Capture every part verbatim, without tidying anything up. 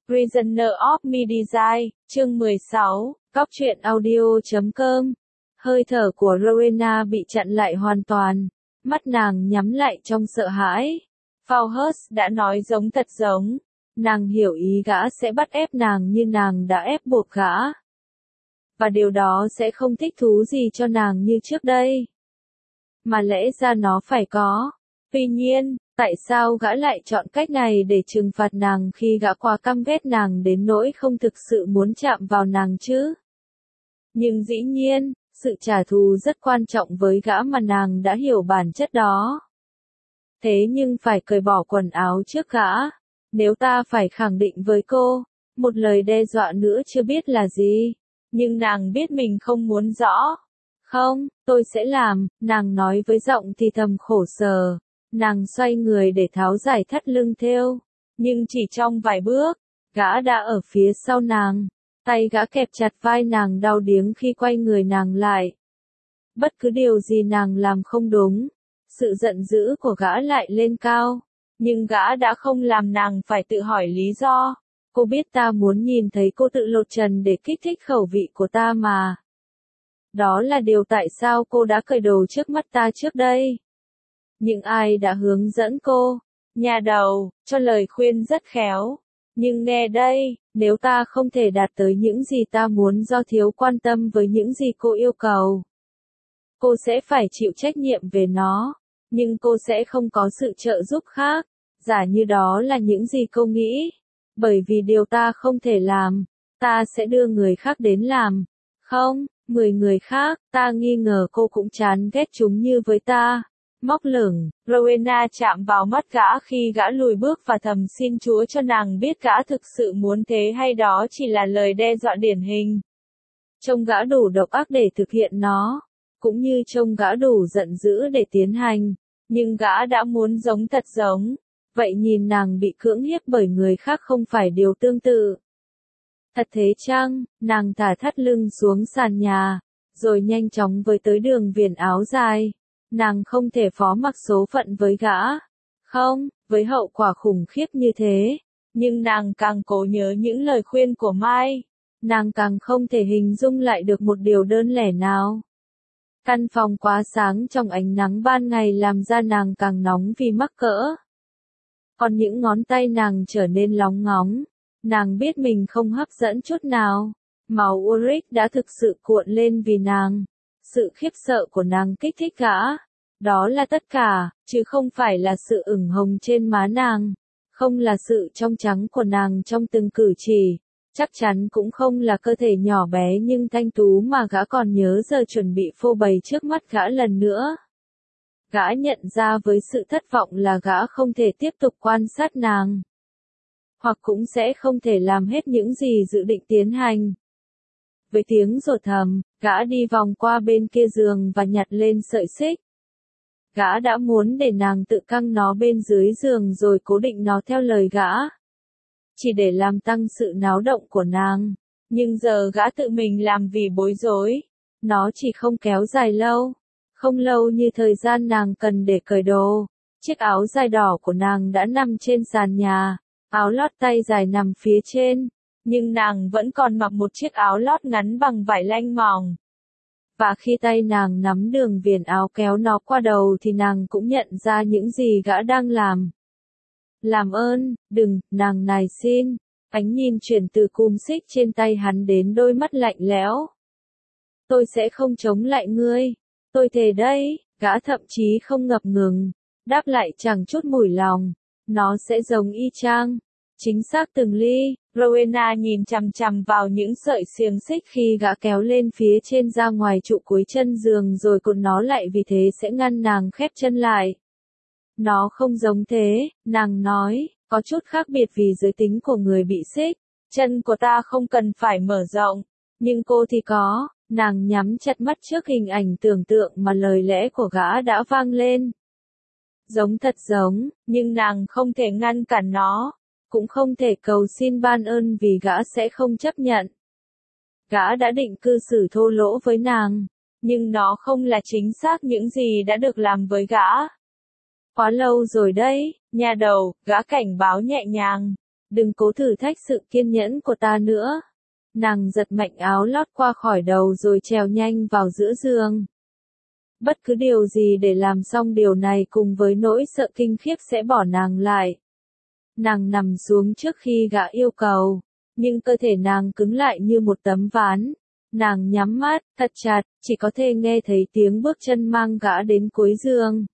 Prisoner of Midnight, chương mười sáu, Cóc truyện audio chấm com. Hơi thở của Rowena bị chặn lại hoàn toàn, mắt nàng nhắm lại trong sợ hãi. Faust đã nói giống thật giống, nàng hiểu ý gã sẽ bắt ép nàng như nàng đã ép buộc gã. Và điều đó sẽ không thích thú gì cho nàng như trước đây. Mà lẽ ra nó phải có. Tuy nhiên, tại sao gã lại chọn cách này để trừng phạt nàng khi gã quá căm ghét nàng đến nỗi không thực sự muốn chạm vào nàng chứ? Nhưng dĩ nhiên, sự trả thù rất quan trọng với gã mà nàng đã hiểu bản chất đó. Thế nhưng phải cởi bỏ quần áo trước gã. Nếu ta phải khẳng định với cô, một lời đe dọa nữa chưa biết là gì. Nhưng nàng biết mình không muốn rõ. Không, tôi sẽ làm, nàng nói với giọng thì thầm khổ sở. Nàng xoay người để tháo giải thắt lưng thêu. Nhưng chỉ trong vài bước, gã đã ở phía sau nàng. Tay gã kẹp chặt vai nàng đau điếng khi quay người nàng lại. Bất cứ điều gì nàng làm không đúng, sự giận dữ của gã lại lên cao. Nhưng gã đã không làm nàng phải tự hỏi lý do. Cô biết ta muốn nhìn thấy cô tự lột trần để kích thích khẩu vị của ta mà. Đó là điều tại sao cô đã cởi đồ trước mắt ta trước đây. Nhưng ai đã hướng dẫn cô? Nhà đầu, cho lời khuyên rất khéo. Nhưng nghe đây, nếu ta không thể đạt tới những gì ta muốn do thiếu quan tâm với những gì cô yêu cầu, cô sẽ phải chịu trách nhiệm về nó. Nhưng cô sẽ không có sự trợ giúp khác, giả như đó là những gì cô nghĩ. Bởi vì điều ta không thể làm, ta sẽ đưa người khác đến làm. Không, mười người khác, ta nghi ngờ cô cũng chán ghét chúng như với ta. Móc lửng, Rowena chạm vào mắt gã khi gã lùi bước và thầm xin Chúa cho nàng biết gã thực sự muốn thế hay đó chỉ là lời đe dọa điển hình. Trông gã đủ độc ác để thực hiện nó, cũng như trông gã đủ giận dữ để tiến hành, nhưng gã đã muốn giống thật giống. Vậy nhìn nàng bị cưỡng hiếp bởi người khác không phải điều tương tự. Thật thế chăng? Nàng thả thắt lưng xuống sàn nhà, rồi nhanh chóng với tới đường viền áo dài. Nàng không thể phó mặc số phận với gã. Không, với hậu quả khủng khiếp như thế. Nhưng nàng càng cố nhớ những lời khuyên của Mai. Nàng càng không thể hình dung lại được một điều đơn lẻ nào. Căn phòng quá sáng trong ánh nắng ban ngày làm da nàng càng nóng vì mắc cỡ. Còn những ngón tay nàng trở nên lóng ngóng. Nàng biết mình không hấp dẫn chút nào. Máu Ulrich đã thực sự cuộn lên vì nàng. Sự khiếp sợ của nàng kích thích gã. Đó là tất cả, chứ không phải là sự ửng hồng trên má nàng. Không là sự trong trắng của nàng trong từng cử chỉ. Chắc chắn cũng không là cơ thể nhỏ bé nhưng thanh tú mà gã còn nhớ giờ chuẩn bị phô bày trước mắt gã lần nữa. Gã nhận ra với sự thất vọng là gã không thể tiếp tục quan sát nàng. Hoặc cũng sẽ không thể làm hết những gì dự định tiến hành. Với tiếng rột thầm, gã đi vòng qua bên kia giường và nhặt lên sợi xích. Gã đã muốn để nàng tự căng nó bên dưới giường rồi cố định nó theo lời gã. Chỉ để làm tăng sự náo động của nàng. Nhưng giờ gã tự mình làm vì bối rối. Nó chỉ không kéo dài lâu. Không lâu như thời gian nàng cần để cởi đồ. Chiếc áo dài đỏ của nàng đã nằm trên sàn nhà. Áo lót tay dài nằm phía trên. Nhưng nàng vẫn còn mặc một chiếc áo lót ngắn bằng vải lanh mỏng. Và khi tay nàng nắm đường viền áo kéo nó qua đầu thì nàng cũng nhận ra những gì gã đang làm. Làm ơn, đừng, nàng nài xin. Ánh nhìn chuyển từ cùm xích trên tay hắn đến đôi mắt lạnh lẽo. Tôi sẽ không chống lại ngươi. Tôi thề đây, gã thậm chí không ngập ngừng. Đáp lại chẳng chút mủi lòng. Nó sẽ giống y chang. Chính xác từng ly. Rowena nhìn chằm chằm vào những sợi xiềng xích khi gã kéo lên phía trên ra ngoài trụ cuối chân giường rồi cột nó lại vì thế sẽ ngăn nàng khép chân lại. Nó không giống thế, nàng nói, có chút khác biệt vì giới tính của người bị xích. Chân của ta không cần phải mở rộng, nhưng cô thì có. Nàng nhắm chặt mắt trước hình ảnh tưởng tượng mà lời lẽ của gã đã vang lên. Giống thật giống, nhưng nàng không thể ngăn cản nó. Cũng không thể cầu xin ban ơn vì gã sẽ không chấp nhận. Gã đã định cư xử thô lỗ với nàng, nhưng nó không là chính xác những gì đã được làm với gã. Quá lâu rồi đấy, nhà đầu, gã cảnh báo nhẹ nhàng. đừng cố thử thách sự kiên nhẫn của ta nữa. Nàng giật mạnh áo lót qua khỏi đầu rồi trèo nhanh vào giữa giường. Bất cứ điều gì để làm xong điều này cùng với nỗi sợ kinh khiếp sẽ bỏ nàng lại. Nàng nằm xuống trước khi gã yêu cầu, nhưng cơ thể nàng cứng lại như một tấm ván. Nàng nhắm mắt, thật chặt, chỉ có thể nghe thấy tiếng bước chân mang gã đến cuối giường.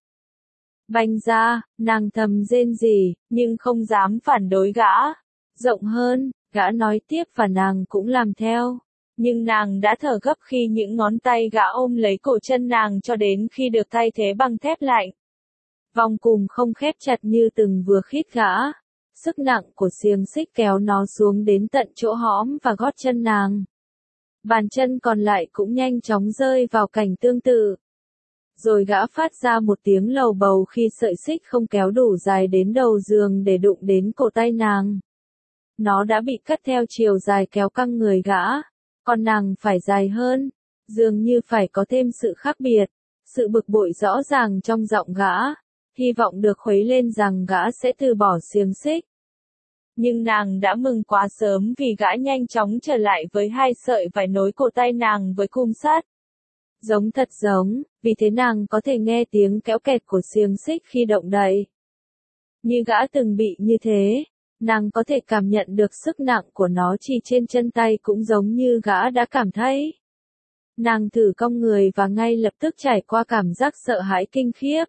Banh ra, nàng thầm rên rỉ, nhưng không dám phản đối gã. Rộng hơn, gã nói tiếp và nàng cũng làm theo. Nhưng nàng đã thở gấp khi những ngón tay gã ôm lấy cổ chân nàng cho đến khi được thay thế bằng thép lạnh. Vòng cùng không khép chặt như từng vừa khít gã. Sức nặng của xiềng xích kéo nó xuống đến tận chỗ hõm và gót chân nàng. Bàn chân còn lại cũng nhanh chóng rơi vào cảnh tương tự. Rồi gã phát ra một tiếng lầu bầu khi sợi xích không kéo đủ dài đến đầu giường để đụng đến cổ tay nàng. Nó đã bị cắt theo chiều dài kéo căng người gã, còn nàng phải dài hơn, dường như phải có thêm sự khác biệt, sự bực bội rõ ràng trong giọng gã, hy vọng được khuấy lên rằng gã sẽ từ bỏ xiềng xích. Nhưng nàng đã mừng quá sớm vì gã nhanh chóng trở lại với hai sợi vải nối cổ tay nàng với cung sắt. Giống thật giống, vì thế nàng có thể nghe tiếng kéo kẹt của xiềng xích khi động đậy. Như gã từng bị như thế, nàng có thể cảm nhận được sức nặng của nó chỉ trên chân tay cũng giống như gã đã cảm thấy. Nàng thử cong người và ngay lập tức trải qua cảm giác sợ hãi kinh khiếp.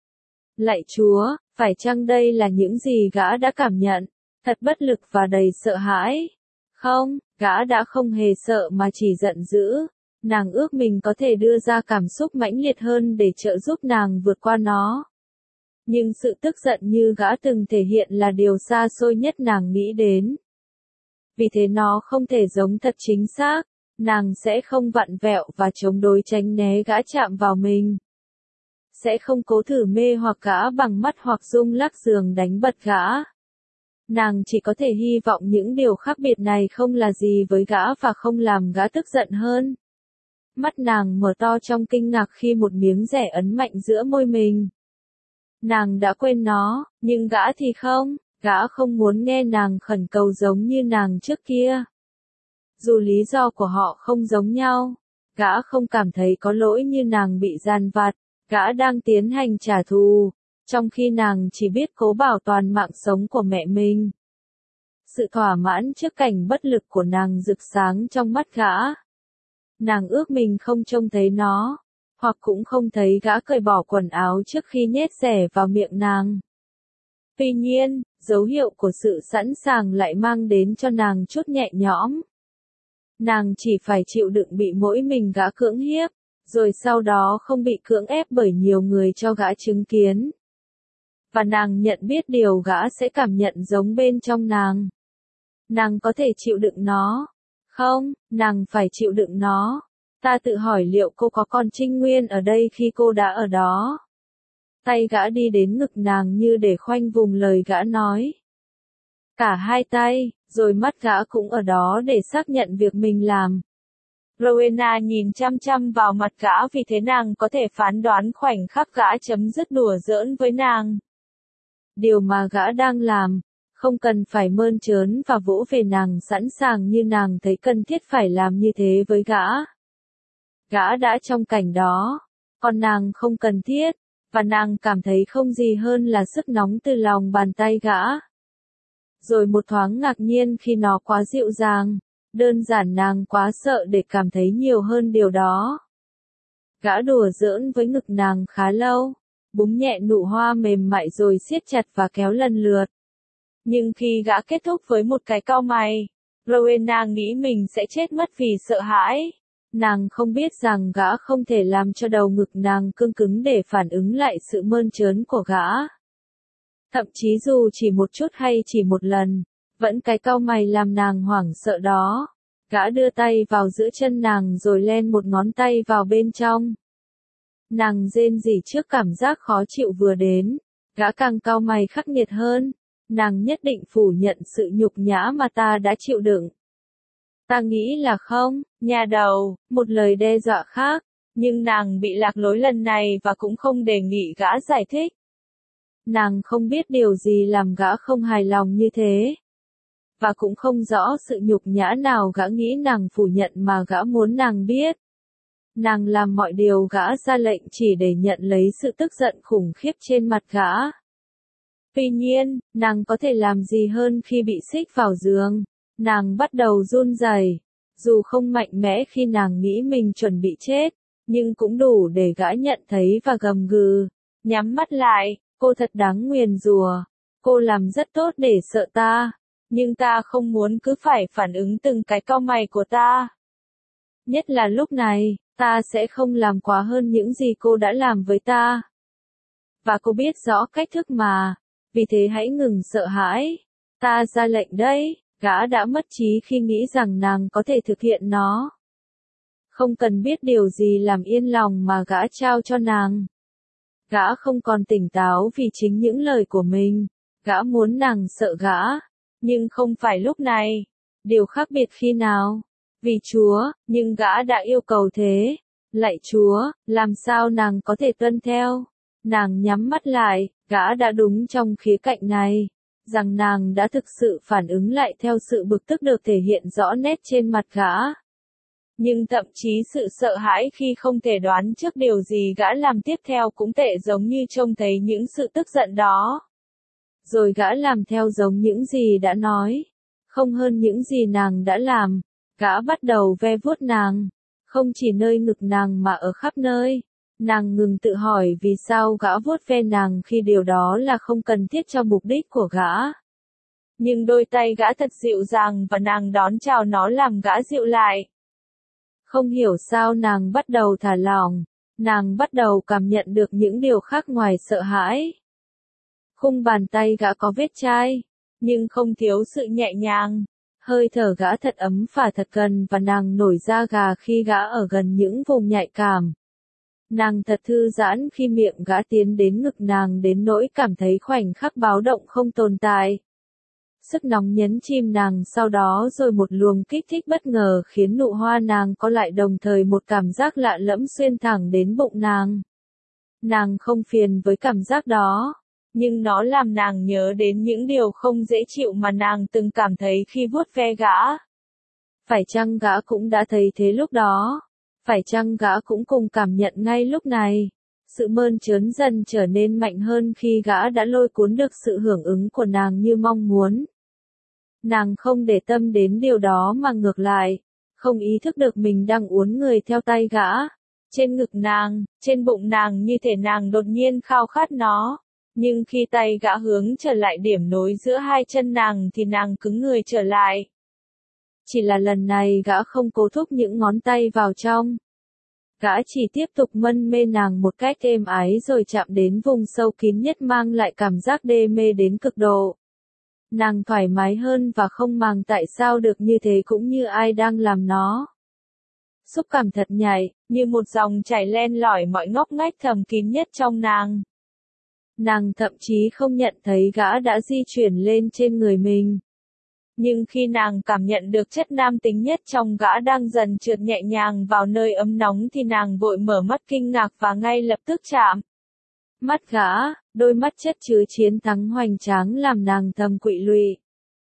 Lạy Chúa, phải chăng đây là những gì gã đã cảm nhận? Thật bất lực và đầy sợ hãi. Không, gã đã không hề sợ mà chỉ giận dữ. Nàng ước mình có thể đưa ra cảm xúc mãnh liệt hơn để trợ giúp nàng vượt qua nó. Nhưng sự tức giận như gã từng thể hiện là điều xa xôi nhất nàng nghĩ đến. Vì thế nó không thể giống thật chính xác, nàng sẽ không vặn vẹo và chống đối tránh né gã chạm vào mình. Sẽ không cố thử mê hoặc gã bằng mắt hoặc rung lắc giường đánh bật gã. Nàng chỉ có thể hy vọng những điều khác biệt này không là gì với gã và không làm gã tức giận hơn. Mắt nàng mở to trong kinh ngạc khi một miếng dẻ ấn mạnh giữa môi mình. Nàng đã quên nó, nhưng gã thì không, gã không muốn nghe nàng khẩn cầu giống như nàng trước kia. Dù lý do của họ không giống nhau, gã không cảm thấy có lỗi như nàng bị gian vặt, gã đang tiến hành trả thù, trong khi nàng chỉ biết cố bảo toàn mạng sống của mẹ mình. Sự thỏa mãn trước cảnh bất lực của nàng rực sáng trong mắt gã. Nàng ước mình không trông thấy nó, hoặc cũng không thấy gã cởi bỏ quần áo trước khi nhét rẻ vào miệng nàng. Tuy nhiên, dấu hiệu của sự sẵn sàng lại mang đến cho nàng chút nhẹ nhõm. Nàng chỉ phải chịu đựng bị mỗi mình gã cưỡng hiếp, rồi sau đó không bị cưỡng ép bởi nhiều người cho gã chứng kiến. Và nàng nhận biết điều gã sẽ cảm nhận giống bên trong nàng. Nàng có thể chịu đựng nó. Không, nàng phải chịu đựng nó. Ta tự hỏi liệu cô có còn trinh nguyên ở đây khi cô đã ở đó. Tay gã đi đến ngực nàng như để khoanh vùng lời gã nói. Cả hai tay, rồi mắt gã cũng ở đó để xác nhận việc mình làm. Rowena nhìn chăm chăm vào mặt gã vì thế nàng có thể phán đoán khoảnh khắc gã chấm dứt đùa giỡn với nàng. Điều mà gã đang làm, không cần phải mơn trớn và vỗ về nàng sẵn sàng như nàng thấy cần thiết phải làm như thế với gã. Gã đã trong cảnh đó, còn nàng không cần thiết, và nàng cảm thấy không gì hơn là sức nóng từ lòng bàn tay gã. Rồi một thoáng ngạc nhiên khi nó quá dịu dàng, đơn giản nàng quá sợ để cảm thấy nhiều hơn điều đó. Gã đùa giỡn với ngực nàng khá lâu, búng nhẹ nụ hoa mềm mại rồi siết chặt và kéo lần lượt. Nhưng khi gã kết thúc với một cái cau mày, Rowena nghĩ mình sẽ chết mất vì sợ hãi. Nàng không biết rằng gã không thể làm cho đầu ngực nàng cương cứng để phản ứng lại sự mơn trớn của gã. Thậm chí dù chỉ một chút hay chỉ một lần, vẫn cái cau mày làm nàng hoảng sợ đó. Gã đưa tay vào giữa chân nàng rồi len một ngón tay vào bên trong. Nàng rên rỉ trước cảm giác khó chịu vừa đến. Gã càng cau mày khắc nghiệt hơn. Nàng nhất định phủ nhận sự nhục nhã mà ta đã chịu đựng. Ta nghĩ là không, nhà đầu, một lời đe dọa khác, nhưng nàng bị lạc lối lần này và cũng không đề nghị gã giải thích. Nàng không biết điều gì làm gã không hài lòng như thế. và cũng không rõ sự nhục nhã nào gã nghĩ nàng phủ nhận mà gã muốn nàng biết. Nàng làm mọi điều gã ra lệnh chỉ để nhận lấy sự tức giận khủng khiếp trên mặt gã. Tuy nhiên, nàng có thể làm gì hơn khi bị xích vào giường? Nàng bắt đầu run rẩy, dù không mạnh mẽ khi nàng nghĩ mình chuẩn bị chết, nhưng cũng đủ để gã nhận thấy và gầm gừ. Nhắm mắt lại, cô thật đáng nguyền rủa. Cô làm rất tốt để sợ ta, nhưng ta không muốn cứ phải phản ứng từng cái cau mày của ta. Nhất là lúc này, ta sẽ không làm quá hơn những gì cô đã làm với ta. Và cô biết rõ cách thức mà, vì thế hãy ngừng sợ hãi. Ta ra lệnh đấy, gã đã mất trí khi nghĩ rằng nàng có thể thực hiện nó. Không cần biết điều gì làm yên lòng mà gã trao cho nàng. Gã không còn tỉnh táo vì chính những lời của mình. Gã muốn nàng sợ gã, nhưng không phải lúc này. Điều khác biệt khi nào? Vì Chúa, nhưng gã đã yêu cầu thế. Lạy Chúa, làm sao nàng có thể tuân theo? Nàng nhắm mắt lại, gã đã đúng trong khía cạnh này, rằng nàng đã thực sự phản ứng lại theo sự bực tức được thể hiện rõ nét trên mặt gã. Nhưng thậm chí sự sợ hãi khi không thể đoán trước điều gì gã làm tiếp theo cũng tệ giống như trông thấy những sự tức giận đó. Rồi gã làm theo giống những gì đã nói, không hơn những gì nàng đã làm. Gã bắt đầu ve vuốt nàng, không chỉ nơi ngực nàng mà ở khắp nơi. Nàng ngừng tự hỏi vì sao gã vuốt ve nàng khi điều đó là không cần thiết cho mục đích của gã. Nhưng đôi tay gã thật dịu dàng và nàng đón chào nó làm gã dịu lại. Không hiểu sao nàng bắt đầu thả lỏng, nàng bắt đầu cảm nhận được những điều khác ngoài sợ hãi. Khung bàn tay gã có vết chai, nhưng không thiếu sự nhẹ nhàng. Hơi thở gã thật ấm và thật gần và nàng nổi da gà khi gã ở gần những vùng nhạy cảm. Nàng thật thư giãn khi miệng gã tiến đến ngực nàng đến nỗi cảm thấy khoảnh khắc báo động không tồn tại. Sức nóng nhấn chìm nàng sau đó rồi một luồng kích thích bất ngờ khiến nụ hoa nàng co lại đồng thời một cảm giác lạ lẫm xuyên thẳng đến bụng nàng. Nàng không phiền với cảm giác đó, nhưng nó làm nàng nhớ đến những điều không dễ chịu mà nàng từng cảm thấy khi vuốt ve gã. Phải chăng gã cũng đã thấy thế lúc đó? Phải chăng gã cũng cùng cảm nhận ngay lúc này? Sự mơn trớn dần trở nên mạnh hơn khi gã đã lôi cuốn được sự hưởng ứng của nàng như mong muốn. Nàng không để tâm đến điều đó mà ngược lại, không ý thức được mình đang uốn người theo tay gã. Trên ngực nàng, trên bụng nàng như thể nàng đột nhiên khao khát nó. Nhưng khi tay gã hướng trở lại điểm nối giữa hai chân nàng thì nàng cứng người trở lại. Chỉ là lần này gã không cố thúc những ngón tay vào trong. Gã chỉ tiếp tục mân mê nàng một cách êm ái rồi chạm đến vùng sâu kín nhất mang lại cảm giác đê mê đến cực độ. Nàng thoải mái hơn và không màng tại sao được như thế cũng như ai đang làm nó. Xúc cảm thật nhạy, như một dòng chảy len lỏi mọi ngóc ngách thầm kín nhất trong nàng. Nàng thậm chí không nhận thấy gã đã di chuyển lên trên người mình. Nhưng khi nàng cảm nhận được chất nam tính nhất trong gã đang dần trượt nhẹ nhàng vào nơi ấm nóng thì nàng vội mở mắt kinh ngạc và ngay lập tức chạm. Mắt gã, đôi mắt chất chứa chiến thắng hoành tráng làm nàng thầm quỵ lụy.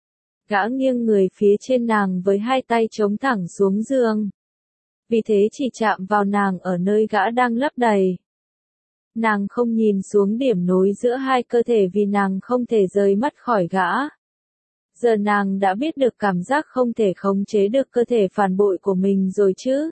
Gã nghiêng người phía trên nàng với hai tay chống thẳng xuống giường. Vì thế chỉ chạm vào nàng ở nơi gã đang lấp đầy. Nàng không nhìn xuống điểm nối giữa hai cơ thể vì nàng không thể rời mắt khỏi gã. Giờ nàng đã biết được cảm giác không thể khống chế được cơ thể phản bội của mình rồi chứ.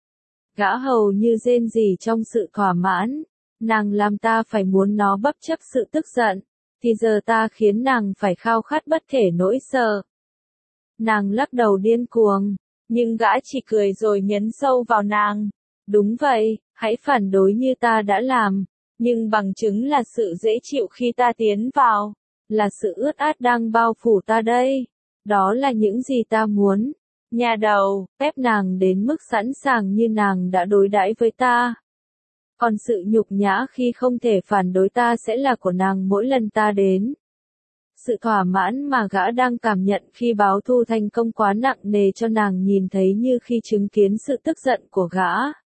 Gã hầu như rên rỉ trong sự thỏa mãn. Nàng làm ta phải muốn nó bất chấp sự tức giận. Thì giờ ta khiến nàng phải khao khát bất kể nỗi sợ. Nàng lắc đầu điên cuồng. Nhưng gã chỉ cười rồi nhấn sâu vào nàng. Đúng vậy, hãy phản đối như ta đã làm. Nhưng bằng chứng là sự dễ chịu khi ta tiến vào. Là sự ướt át đang bao phủ ta đây. Đó là những gì ta muốn. Nhà đầu, ép nàng đến mức sẵn sàng như nàng đã đối đãi với ta. Còn sự nhục nhã khi không thể phản đối ta sẽ là của nàng mỗi lần ta đến. Sự thỏa mãn mà gã đang cảm nhận khi báo thù thành công quá nặng nề cho nàng nhìn thấy như khi chứng kiến sự tức giận của gã.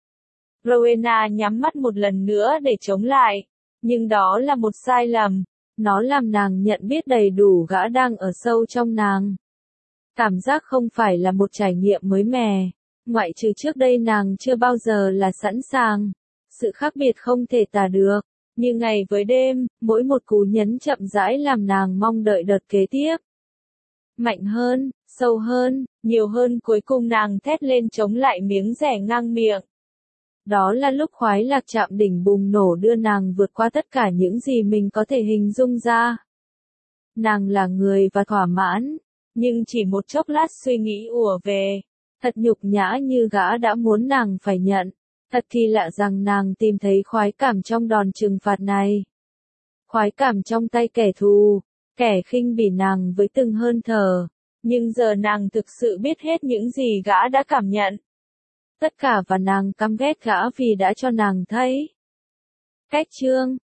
Rowena nhắm mắt một lần nữa để chống lại. Nhưng đó là một sai lầm. Nó làm nàng nhận biết đầy đủ gã đang ở sâu trong nàng. Cảm giác không phải là một trải nghiệm mới mẻ, ngoại trừ trước đây nàng chưa bao giờ là sẵn sàng. Sự khác biệt không thể tả được, như ngày với đêm, mỗi một cú nhấn chậm rãi làm nàng mong đợi đợt kế tiếp. Mạnh hơn, sâu hơn, nhiều hơn, cuối cùng nàng thét lên chống lại miếng rẻ ngang miệng. Đó là lúc khoái lạc chạm đỉnh bùng nổ đưa nàng vượt qua tất cả những gì mình có thể hình dung ra. Nàng là người và thỏa mãn, nhưng chỉ một chốc lát suy nghĩ ùa về. Thật nhục nhã như gã đã muốn nàng phải nhận. Thật kỳ lạ rằng nàng tìm thấy khoái cảm trong đòn trừng phạt này. Khoái cảm trong tay kẻ thù, kẻ khinh bỉ nàng với từng hơi thở. Nhưng giờ nàng thực sự biết hết những gì gã đã cảm nhận. Tất cả, và nàng căm ghét gã vì đã cho nàng thấy. Cách chương